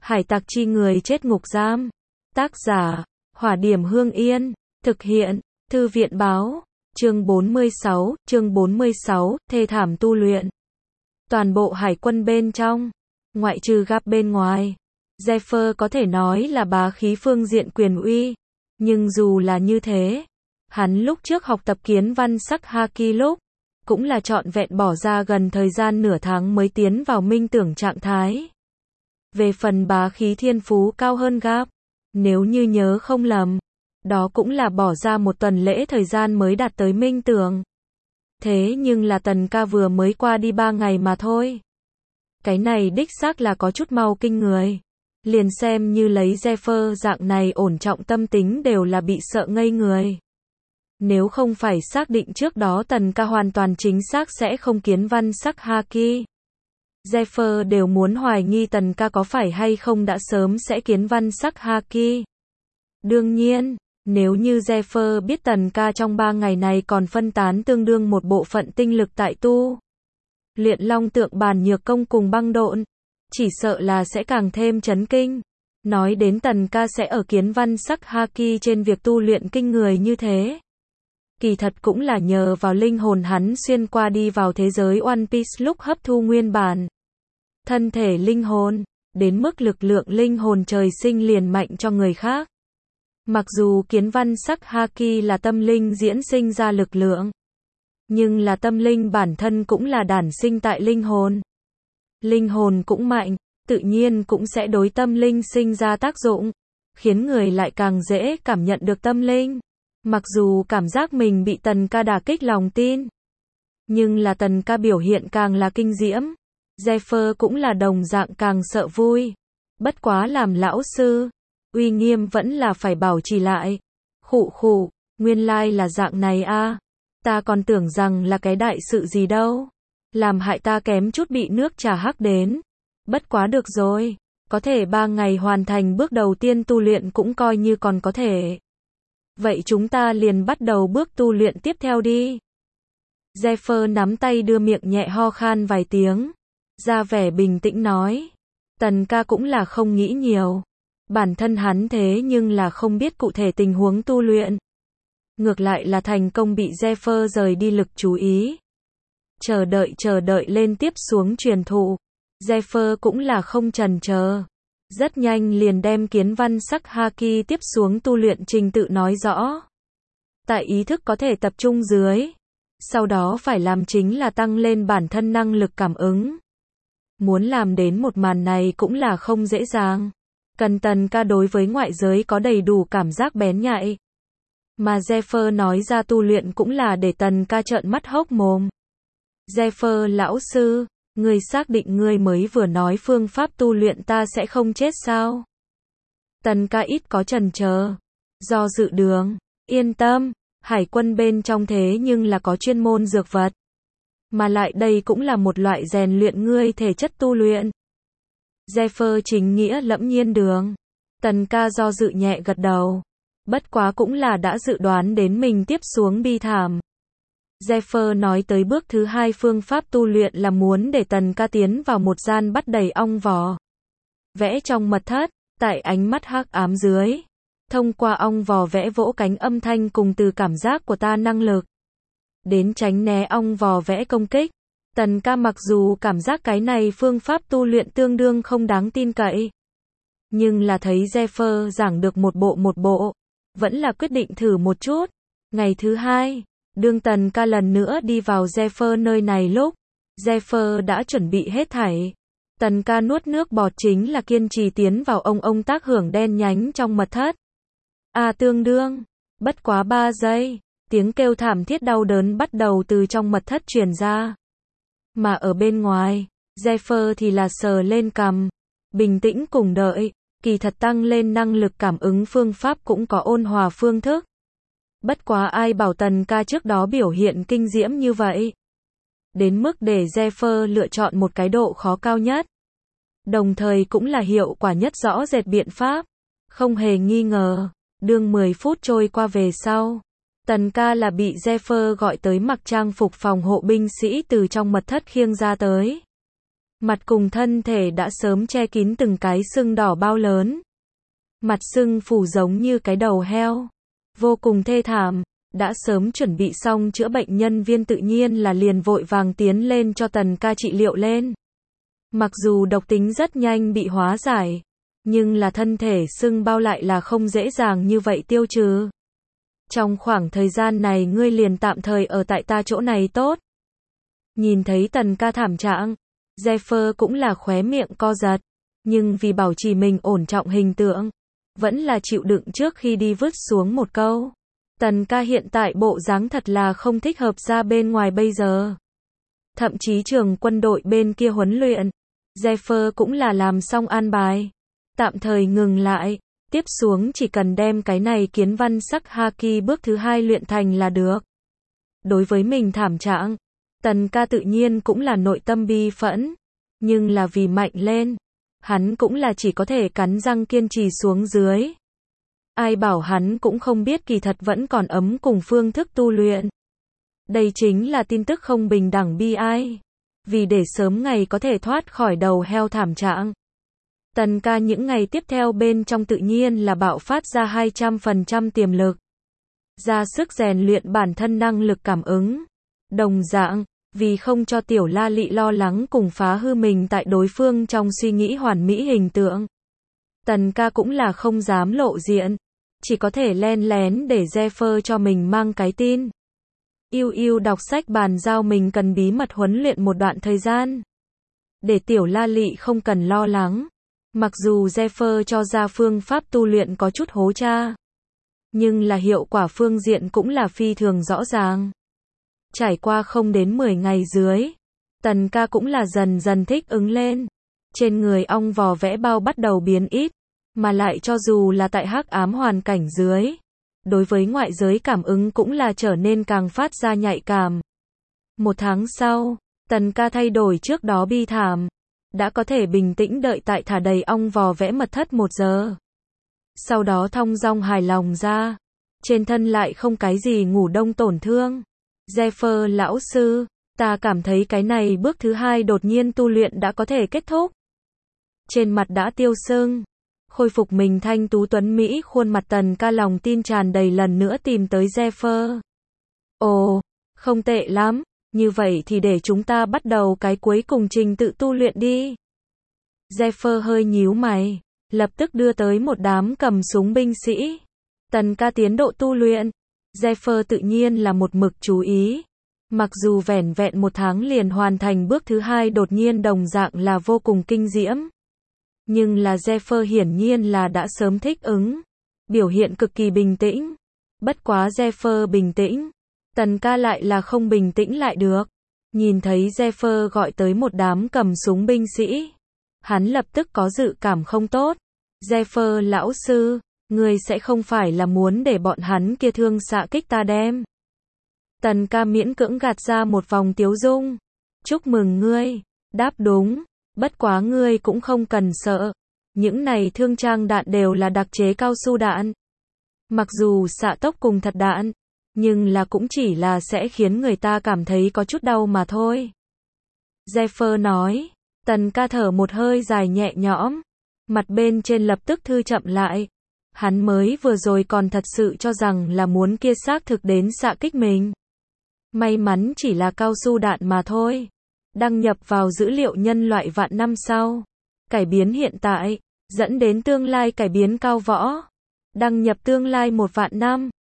Hải tặc chi người chết ngục giam. Tác giả, Hỏa Điểm Hương Yên. Thực hiện, Thư viện báo. Chương 46, thê thảm tu luyện. Toàn bộ hải quân bên trong, ngoại trừ Garp bên ngoài, Zephyr có thể nói là bá khí phương diện quyền uy. Nhưng dù là như thế, hắn lúc trước học tập kiến văn sắc Haki lúc, cũng là trọn vẹn bỏ ra gần thời gian nửa tháng mới tiến vào minh tưởng trạng thái. Về phần bá khí thiên phú cao hơn Garp, nếu như nhớ không lầm, đó cũng là bỏ ra một tuần lễ thời gian mới đạt tới minh tưởng. Thế nhưng là Tần ca vừa mới qua đi 3 ngày mà thôi. Cái này đích xác là có chút mau kinh người. Liền xem như lấy Zephyr dạng này ổn trọng tâm tính đều là bị sợ ngây người. Nếu không phải xác định trước đó Tần ca hoàn toàn chính xác sẽ không kiến văn sắc Haki, Zephyr đều muốn hoài nghi Tần ca có phải hay không đã sớm sẽ kiến văn sắc Haki. Đương nhiên, nếu như Zephyr biết Tần ca trong 3 ngày này còn phân tán tương đương một bộ phận tinh lực tại tu luyện long tượng bàn nhược công cùng băng độn, chỉ sợ là sẽ càng thêm chấn kinh. Nói đến Tần ca sẽ ở kiến văn sắc Haki trên việc tu luyện kinh người như thế, kỳ thật cũng là nhờ vào linh hồn hắn xuyên qua đi vào thế giới One Piece lúc hấp thu nguyên bản thân thể linh hồn, đến mức lực lượng linh hồn trời sinh liền mạnh cho người khác. Mặc dù kiến văn sắc Haki là tâm linh diễn sinh ra lực lượng, nhưng là tâm linh bản thân cũng là đản sinh tại linh hồn. Linh hồn cũng mạnh, tự nhiên cũng sẽ đối tâm linh sinh ra tác dụng, khiến người lại càng dễ cảm nhận được tâm linh. Mặc dù cảm giác mình bị Tần ca đả kích lòng tin, nhưng là Tần ca biểu hiện càng là kinh diễm, Zephyr cũng là đồng dạng càng sợ vui. Bất quá làm lão sư, uy nghiêm vẫn là phải bảo trì lại. Khụ khụ, nguyên lai là dạng này a. Ta còn tưởng rằng là cái đại sự gì đâu. Làm hại ta kém chút bị nước trà hắc đến. Bất quá được rồi, có thể 3 ngày hoàn thành bước đầu tiên tu luyện cũng coi như còn có thể. Vậy chúng ta liền bắt đầu bước tu luyện tiếp theo đi. Zephyr nắm tay đưa miệng nhẹ ho khan vài tiếng, ra vẻ bình tĩnh nói. Tần ca cũng là không nghĩ nhiều. Bản thân hắn thế nhưng là không biết cụ thể tình huống tu luyện. Ngược lại là thành công bị Zephyr rời đi lực chú ý. Chờ đợi lên tiếp xuống truyền thụ. Zephyr cũng là không chần chờ. Rất nhanh liền đem kiến văn sắc Haki tiếp xuống tu luyện trình tự nói rõ. Tại ý thức có thể tập trung dưới. Sau đó phải làm chính là tăng lên bản thân năng lực cảm ứng. Muốn làm đến một màn này cũng là không dễ dàng. Cần Tần ca đối với ngoại giới có đầy đủ cảm giác bén nhạy. Mà Zephyr nói ra tu luyện cũng là để Tần ca trợn mắt hốc mồm. Zephyr lão sư, ngươi xác định ngươi mới vừa nói phương pháp tu luyện ta sẽ không chết sao? Tần ca ít có chần chờ, do dự đường, yên tâm, hải quân bên trong thế nhưng là có chuyên môn dược vật. Mà lại đây cũng là một loại rèn luyện ngươi thể chất tu luyện. Zephyr chính nghĩa lẫm nhiên đường. Tần ca do dự nhẹ gật đầu. Bất quá cũng là đã dự đoán đến mình tiếp xuống bi thảm. Zephyr nói tới bước thứ 2 phương pháp tu luyện là muốn để Tần ca tiến vào một gian bắt đầy ong vò. Vẽ trong mật thất, tại ánh mắt hắc ám dưới. Thông qua ong vò vẽ vỗ cánh âm thanh cùng từ cảm giác của ta năng lực. Đến tránh né ong vò vẽ công kích. Tần ca mặc dù cảm giác cái này phương pháp tu luyện tương đương không đáng tin cậy. Nhưng là thấy Zephyr giảng được một bộ, vẫn là quyết định thử một chút. Ngày thứ 2, đương Tần ca lần nữa đi vào Zephyr nơi này lúc, Zephyr đã chuẩn bị hết thảy. Tần ca nuốt nước bọt chính là kiên trì tiến vào ông tác hưởng đen nhánh trong mật thất. Tương đương, bất quá 3 giây, tiếng kêu thảm thiết đau đớn bắt đầu từ trong mật thất truyền ra. Mà ở bên ngoài, Zephyr thì là sờ lên cằm, bình tĩnh cùng đợi, kỳ thật tăng lên năng lực cảm ứng phương pháp cũng có ôn hòa phương thức. Bất quá ai bảo Tần ca trước đó biểu hiện kinh diễm như vậy. Đến mức để Zephyr lựa chọn một cái độ khó cao nhất. Đồng thời cũng là hiệu quả nhất rõ rệt biện pháp. Không hề nghi ngờ, đương 10 phút trôi qua về sau. Tần ca là bị Zephyr gọi tới mặc trang phục phòng hộ binh sĩ từ trong mật thất khiêng ra tới. Mặt cùng thân thể đã sớm che kín từng cái sưng đỏ bao lớn. Mặt sưng phù giống như cái đầu heo. Vô cùng thê thảm. Đã sớm chuẩn bị xong chữa bệnh nhân viên tự nhiên là liền vội vàng tiến lên cho Tần ca trị liệu lên. Mặc dù độc tính rất nhanh bị hóa giải, nhưng là thân thể sưng bao lại là không dễ dàng như vậy tiêu trừ. Trong khoảng thời gian này ngươi liền tạm thời ở tại ta chỗ này tốt. Nhìn thấy Tần ca thảm trạng, Zephyr cũng là khóe miệng co giật, nhưng vì bảo trì mình ổn trọng hình tượng, vẫn là chịu đựng trước khi đi vứt xuống một câu. Tần ca hiện tại bộ dáng thật là không thích hợp ra bên ngoài bây giờ. Thậm chí trường quân đội bên kia huấn luyện, Zephyr cũng là làm xong an bài. Tạm thời ngừng lại, tiếp xuống chỉ cần đem cái này kiến văn sắc haki bước thứ 2 luyện thành là được. Đối với mình thảm trạng, Tần ca tự nhiên cũng là nội tâm bi phẫn, nhưng là vì mạnh lên, hắn cũng là chỉ có thể cắn răng kiên trì xuống dưới. Ai bảo hắn cũng không biết kỳ thật vẫn còn ấm cùng phương thức tu luyện. Đây chính là tin tức không bình đẳng bi ai. Vì để sớm ngày có thể thoát khỏi đầu heo thảm trạng. Tần ca những ngày tiếp theo bên trong tự nhiên là bạo phát ra 200% tiềm lực. Ra sức rèn luyện bản thân năng lực cảm ứng. Đồng dạng, vì không cho tiểu la lị lo lắng cùng phá hư mình tại đối phương trong suy nghĩ hoàn mỹ hình tượng. Tần ca cũng là không dám lộ diện. Chỉ có thể len lén để Zephyr cho mình mang cái tin. Yêu đọc sách bàn giao mình cần bí mật huấn luyện một đoạn thời gian. Để tiểu la lị không cần lo lắng. Mặc dù Zephyr cho ra phương pháp tu luyện có chút hố cha. Nhưng là hiệu quả phương diện cũng là phi thường rõ ràng. Trải qua không đến 10 ngày dưới. Tần ca cũng là dần dần thích ứng lên. Trên người ong vò vẽ bao bắt đầu biến ít. Mà lại cho dù là tại hắc ám hoàn cảnh dưới. Đối với ngoại giới cảm ứng cũng là trở nên càng phát ra nhạy cảm. Một tháng sau, Tần ca thay đổi trước đó bi thảm. Đã có thể bình tĩnh đợi tại thả đầy ong vò vẽ mật thất 1 giờ. Sau đó thong dong hài lòng ra. Trên thân lại không cái gì ngủ đông tổn thương. Zephyr lão sư, ta cảm thấy cái này bước thứ 2 đột nhiên tu luyện đã có thể kết thúc. Trên mặt đã tiêu sưng. Khôi phục mình thanh tú tuấn Mỹ khuôn mặt Tần ca lòng tin tràn đầy lần nữa tìm tới Zephyr. Ồ, không tệ lắm, như vậy thì để chúng ta bắt đầu cái cuối cùng trình tự tu luyện đi. Zephyr hơi nhíu mày, lập tức đưa tới một đám cầm súng binh sĩ. Tần ca tiến độ tu luyện, Zephyr tự nhiên là một mực chú ý. Mặc dù vẻn vẹn 1 tháng liền hoàn thành bước thứ 2 đột nhiên đồng dạng là vô cùng kinh diễm. Nhưng là Zephyr hiển nhiên là đã sớm thích ứng. Biểu hiện cực kỳ bình tĩnh. Bất quá Zephyr bình tĩnh. Tần ca lại là không bình tĩnh lại được. Nhìn thấy Zephyr gọi tới một đám cầm súng binh sĩ. Hắn lập tức có dự cảm không tốt. Zephyr lão sư, ngươi sẽ không phải là muốn để bọn hắn kia thương xạ kích ta đem. Tần ca miễn cưỡng gạt ra một vòng tiếu dung. Chúc mừng ngươi. Đáp đúng. Bất quá ngươi cũng không cần sợ. Những này thương trang đạn đều là đặc chế cao su đạn. Mặc dù xạ tốc cùng thật đạn, nhưng là cũng chỉ là sẽ khiến người ta cảm thấy có chút đau mà thôi. Zephyr nói. Tần ca thở một hơi dài nhẹ nhõm. Mặt bên trên lập tức thư chậm lại. Hắn mới vừa rồi còn thật sự cho rằng là muốn kia xác thực đến xạ kích mình. May mắn chỉ là cao su đạn mà thôi. Đăng nhập vào dữ liệu nhân loại vạn năm sau. Cải biến hiện tại, dẫn đến tương lai cải biến cao võ. Đăng nhập tương lai 1 vạn năm.